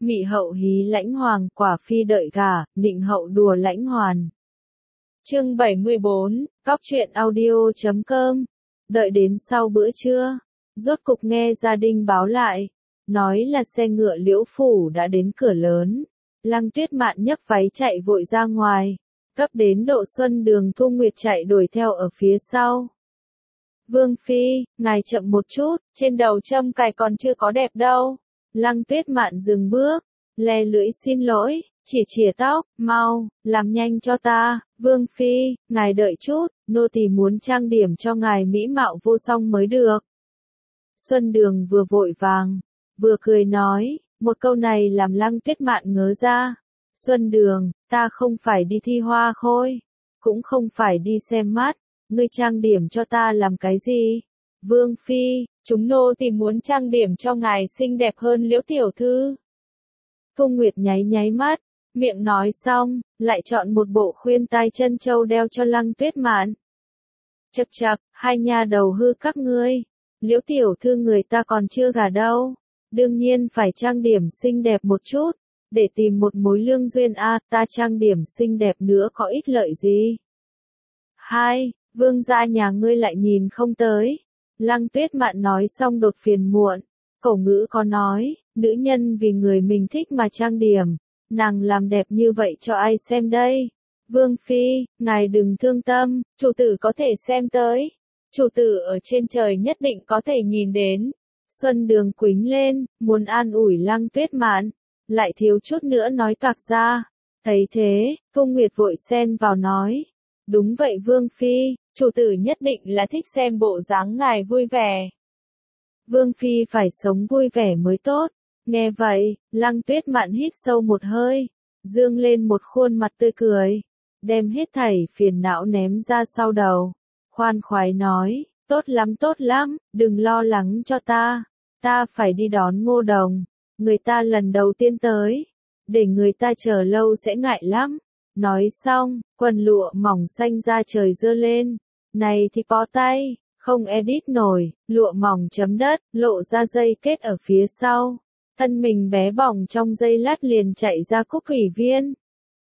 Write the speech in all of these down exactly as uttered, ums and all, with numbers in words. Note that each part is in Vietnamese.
Mị hậu hí lãnh hoàng, quả phi đợi gả, nịnh hậu đùa lãnh hoàn. Chương bảy mươi bốn, Cóc truyện audio chấm com. Đợi đến sau bữa trưa, rốt cục nghe gia đình báo lại, nói là xe ngựa Liễu phủ đã đến cửa lớn. Lăng Tuyết Mạn nhấc váy chạy vội ra ngoài, cấp đến độ Xuân Đường Thu Nguyệt chạy đuổi theo ở phía sau. Vương phi, ngài chậm một chút, trên đầu châm cài còn chưa có đẹp đâu. Lăng Tuyết Mạn dừng bước, le lưỡi xin lỗi, chỉ chìa tóc, mau, làm nhanh cho ta. Vương phi, ngài đợi chút, nô tỳ muốn trang điểm cho ngài mỹ mạo vô song mới được. Xuân Đường vừa vội vàng, vừa cười nói, một câu này làm Lăng Tuyết Mạn ngớ ra. Xuân Đường, ta không phải đi thi hoa khôi, cũng không phải đi xem mắt, ngươi trang điểm cho ta làm cái gì? Vương phi, chúng nô tỳ muốn trang điểm cho ngài xinh đẹp hơn Liễu tiểu thư. Thu Nguyệt nháy nháy mắt, miệng nói xong, lại chọn một bộ khuyên tai chân châu đeo cho Lăng Tuyết Mạn. Chậc chậc, hai nha đầu hư các ngươi, Liễu tiểu thư người ta còn chưa gả đâu, đương nhiên phải trang điểm xinh đẹp một chút, để tìm một mối lương duyên a, à, ta trang điểm xinh đẹp nữa có ích lợi gì? Hai, vương gia nhà ngươi lại nhìn không tới. Lăng Tuyết Mạn nói xong đột phiền muộn, cổ ngữ có nói, nữ nhân vì người mình thích mà trang điểm, nàng làm đẹp như vậy cho ai xem đây? Vương phi, ngài đừng thương tâm, chủ tử có thể xem tới, chủ tử ở trên trời nhất định có thể nhìn đến. Xuân Đường quính lên, muốn an ủi Lăng Tuyết Mạn, lại thiếu chút nữa nói toạc ra. Thấy thế, Thu Nguyệt vội xen vào nói, đúng vậy Vương phi, chủ tử nhất định là thích xem bộ dáng ngài vui vẻ. Vương phi phải sống vui vẻ mới tốt. Nghe vậy, Lăng Tuyết Mạn hít sâu một hơi, dương lên một khuôn mặt tươi cười, đem hết thảy phiền não ném ra sau đầu, khoan khoái nói, tốt lắm tốt lắm, đừng lo lắng cho ta, ta phải đi đón Ngô Đồng, người ta lần đầu tiên tới, để người ta chờ lâu sẽ ngại lắm. Nói xong, quần lụa mỏng xanh ra trời giơ lên, này thì bó tay, không edit nổi, lụa mỏng chấm đất, lộ ra dây kết ở phía sau. Thân mình bé bỏng trong giây lát liền chạy ra cúc thủy viên.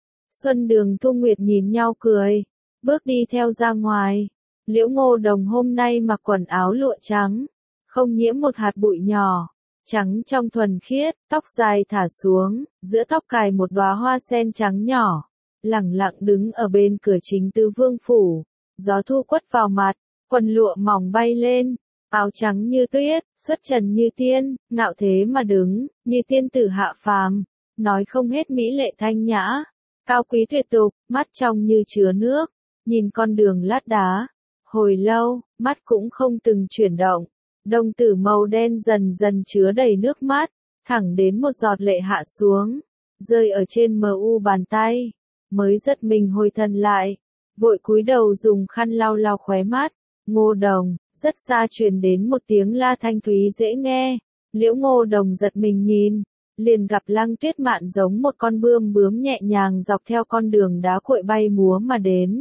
Xuân Đường Thu Nguyệt nhìn nhau cười, bước đi theo ra ngoài. Liễu Ngô Đồng hôm nay mặc quần áo lụa trắng, không nhiễm một hạt bụi nhỏ, trắng trong thuần khiết, tóc dài thả xuống, giữa tóc cài một đóa hoa sen trắng nhỏ, lẳng lặng đứng ở bên cửa chính tứ vương phủ. Gió thu quất vào mặt, quần lụa mỏng bay lên. Áo trắng như tuyết, xuất trần như tiên, ngạo thế mà đứng, như tiên tử hạ phàm, nói không hết mỹ lệ thanh nhã, cao quý tuyệt tục, mắt trong như chứa nước, nhìn con đường lát đá, hồi lâu, mắt cũng không từng chuyển động, đồng tử màu đen dần dần chứa đầy nước mắt, thẳng đến một giọt lệ hạ xuống, rơi ở trên mờ u bàn tay, mới giật mình hồi thần lại, vội cúi đầu dùng khăn lau lau khóe mắt. Ngô Đồng. Rất xa truyền đến một tiếng la thanh thúy dễ nghe, Liễu Ngô Đồng giật mình nhìn, liền gặp Lăng Tuyết Mạn giống một con bươm bướm nhẹ nhàng dọc theo con đường đá cuội bay múa mà đến.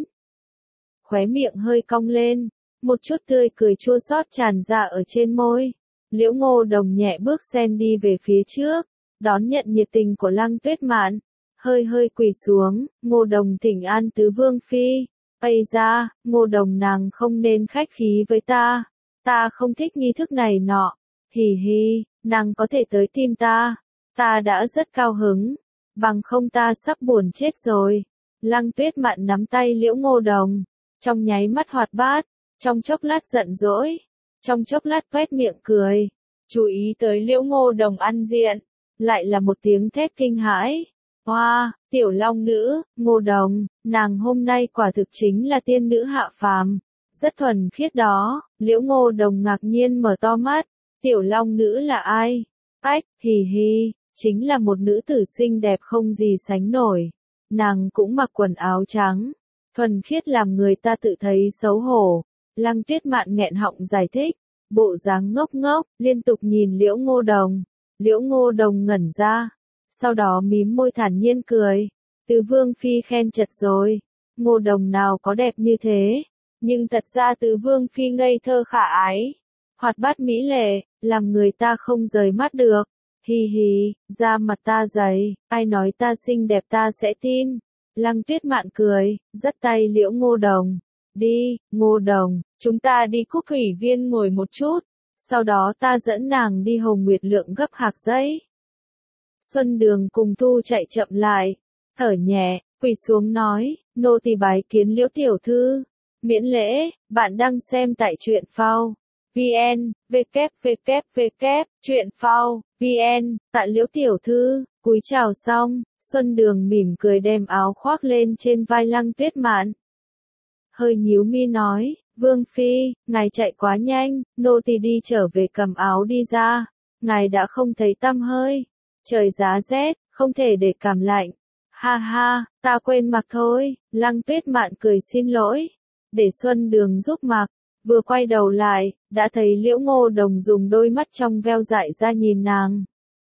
Khóe miệng hơi cong lên, một chút tươi cười chua xót tràn ra ở trên môi. Liễu Ngô Đồng nhẹ bước sen đi về phía trước, đón nhận nhiệt tình của Lăng Tuyết Mạn, hơi hơi quỳ xuống, Ngô Đồng thỉnh an tứ vương phi. Ây ra, Ngô Đồng nàng không nên khách khí với ta, ta không thích nghi thức này nọ, hì hì, nàng có thể tới tìm ta, ta đã rất cao hứng, bằng không ta sắp buồn chết rồi. Lăng Tuyết Mạn nắm tay Liễu Ngô Đồng, trong nháy mắt hoạt bát, trong chốc lát giận dỗi, trong chốc lát tuét miệng cười, chú ý tới Liễu Ngô Đồng ăn diện, lại là một tiếng thét kinh hãi. Hoa, wow, tiểu long nữ, Ngô Đồng, nàng hôm nay quả thực chính là tiên nữ hạ phàm, rất thuần khiết đó. Liễu Ngô Đồng ngạc nhiên mở to mắt, tiểu long nữ là ai? Ách, hì hì, chính là một nữ tử xinh đẹp không gì sánh nổi. Nàng cũng mặc quần áo trắng, thuần khiết làm người ta tự thấy xấu hổ. Lăng Tuyết Mạn nghẹn họng giải thích, bộ dáng ngốc ngốc, liên tục nhìn Liễu Ngô Đồng. Liễu Ngô Đồng ngẩn ra. Sau đó mím môi thản nhiên cười, tứ vương phi khen chật rồi, Ngô Đồng nào có đẹp như thế, nhưng thật ra tứ vương phi ngây thơ khả ái, hoạt bát mỹ lệ, làm người ta không rời mắt được, Hì hì, da mặt ta dày, ai nói ta xinh đẹp ta sẽ tin. Lăng Tuyết Mạn cười, dắt tay Liễu Ngô Đồng. Đi, Ngô Đồng, chúng ta đi Cúc Thủy Viên ngồi một chút, sau đó ta dẫn nàng đi Hồng Nguyệt Lượng gấp hạc giấy. Xuân Đường cùng Thu chạy chậm lại, thở nhẹ, quỳ xuống nói, nô tỳ bái kiến Liễu tiểu thư. Miễn lễ, bạn đang xem tại truyện phao. vn, www, truyện phao, vn, tại Liễu tiểu thư, cúi chào xong, Xuân Đường mỉm cười đem áo khoác lên trên vai Lăng Tuyết Mạn. Hơi nhíu mi nói, Vương Phi, ngài chạy quá nhanh, nô tỳ đi trở về cầm áo đi ra, ngài đã không thấy tăm hơi. Trời giá rét, không thể để cảm lạnh. Ha ha, ta quên mặc thôi, Lăng Tuyết Mạn cười xin lỗi. Để Xuân Đường giúp mặc, vừa quay đầu lại, đã thấy Liễu Ngô Đồng dùng đôi mắt trong veo dại ra nhìn nàng.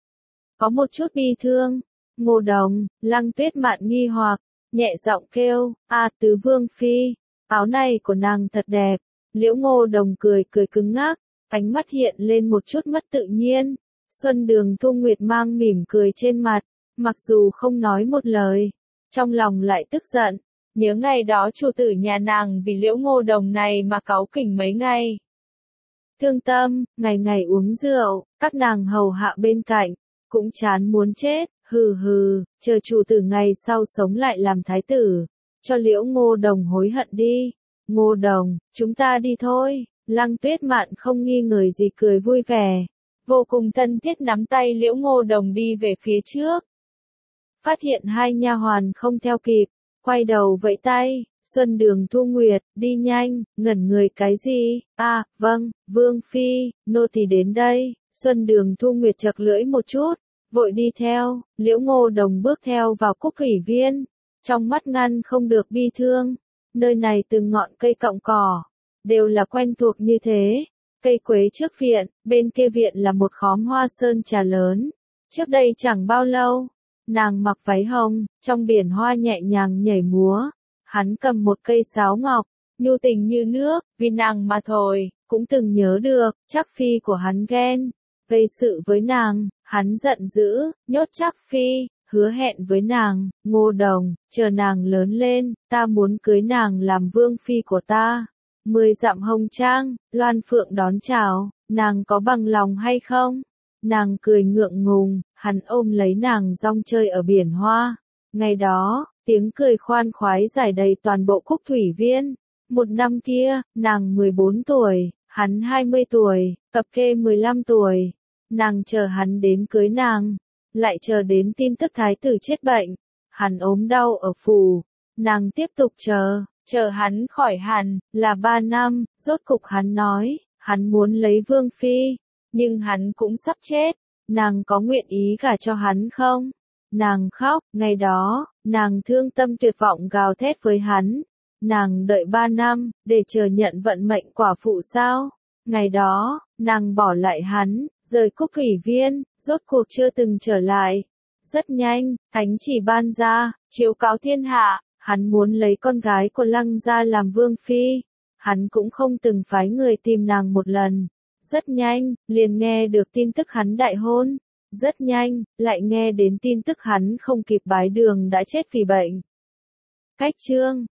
Có một chút bi thương. Ngô Đồng, Lăng Tuyết Mạn nghi hoặc, nhẹ giọng kêu, a tứ Vương Phi, áo này của nàng thật đẹp. Liễu Ngô Đồng cười cười cứng ngắc, ánh mắt hiện lên một chút mất tự nhiên. Xuân Đường Thu Nguyệt mang mỉm cười trên mặt, mặc dù không nói một lời, trong lòng lại tức giận. Nhớ ngày đó chủ tử nhà nàng vì Liễu Ngô Đồng này mà cáu kỉnh mấy ngày. Thương tâm, ngày ngày uống rượu, các nàng hầu hạ bên cạnh, cũng chán muốn chết, hừ hừ, chờ chủ tử ngày sau sống lại làm thái tử, cho Liễu Ngô Đồng hối hận đi. Ngô Đồng, chúng ta đi thôi. Lăng Tuyết Mạn không nghi ngờ gì cười vui vẻ, vô cùng thân thiết nắm tay Liễu Ngô Đồng đi về phía trước. Phát hiện hai nha hoàn không theo kịp, quay đầu vẫy tay, Xuân Đường Thu Nguyệt, đi nhanh, ngẩn người cái gì, à, vâng, Vương Phi, nô tỳ đến đây. Xuân Đường Thu Nguyệt chật lưỡi một chút, vội đi theo, Liễu Ngô Đồng bước theo vào Cúc Thủy Viên, trong mắt ngăn không được bi thương. Nơi này từng ngọn cây cọng cỏ, đều là quen thuộc như thế. Cây quế trước viện, bên kia viện là một khóm hoa sơn trà lớn. Trước đây chẳng bao lâu, nàng mặc váy hồng, trong biển hoa nhẹ nhàng nhảy múa. Hắn cầm một cây sáo ngọc, nhu tình như nước, vì nàng mà thổi, cũng từng nhớ được, Trác Phi của hắn ghen, gây sự với nàng, hắn giận dữ, nhốt Trác Phi, hứa hẹn với nàng, Ngô Đồng, chờ nàng lớn lên, ta muốn cưới nàng làm vương phi của ta. Mười dặm hồng trang, Loan Phượng đón chào, nàng có bằng lòng hay không? Nàng cười ngượng ngùng, hắn ôm lấy nàng rong chơi ở biển hoa. Ngày đó, tiếng cười khoan khoái rải đầy toàn bộ Cúc Thủy Viên. Một năm kia, nàng mười bốn tuổi, hắn hai mươi tuổi, cập kê mười lăm tuổi. Nàng chờ hắn đến cưới nàng, lại chờ đến tin tức thái tử chết bệnh. Hắn ốm đau ở phủ, nàng tiếp tục chờ, chờ hắn khỏi hẳn, là ba năm, rốt cục hắn nói, hắn muốn lấy Vương Phi, nhưng hắn cũng sắp chết, nàng có nguyện ý gả cho hắn không? Nàng khóc, ngày đó, nàng thương tâm tuyệt vọng gào thét với hắn, nàng đợi ba năm, để chờ nhận vận mệnh quả phụ sao? Ngày đó, nàng bỏ lại hắn, rời Cúc Thủy Viên, rốt cuộc chưa từng trở lại. Rất nhanh, thánh chỉ ban ra, chiếu cáo thiên hạ, hắn muốn lấy con gái của Lăng gia làm vương phi. Hắn cũng không từng phái người tìm nàng một lần. Rất nhanh, liền nghe được tin tức hắn đại hôn. Rất nhanh, lại nghe đến tin tức hắn không kịp bái đường đã chết vì bệnh. Cách chương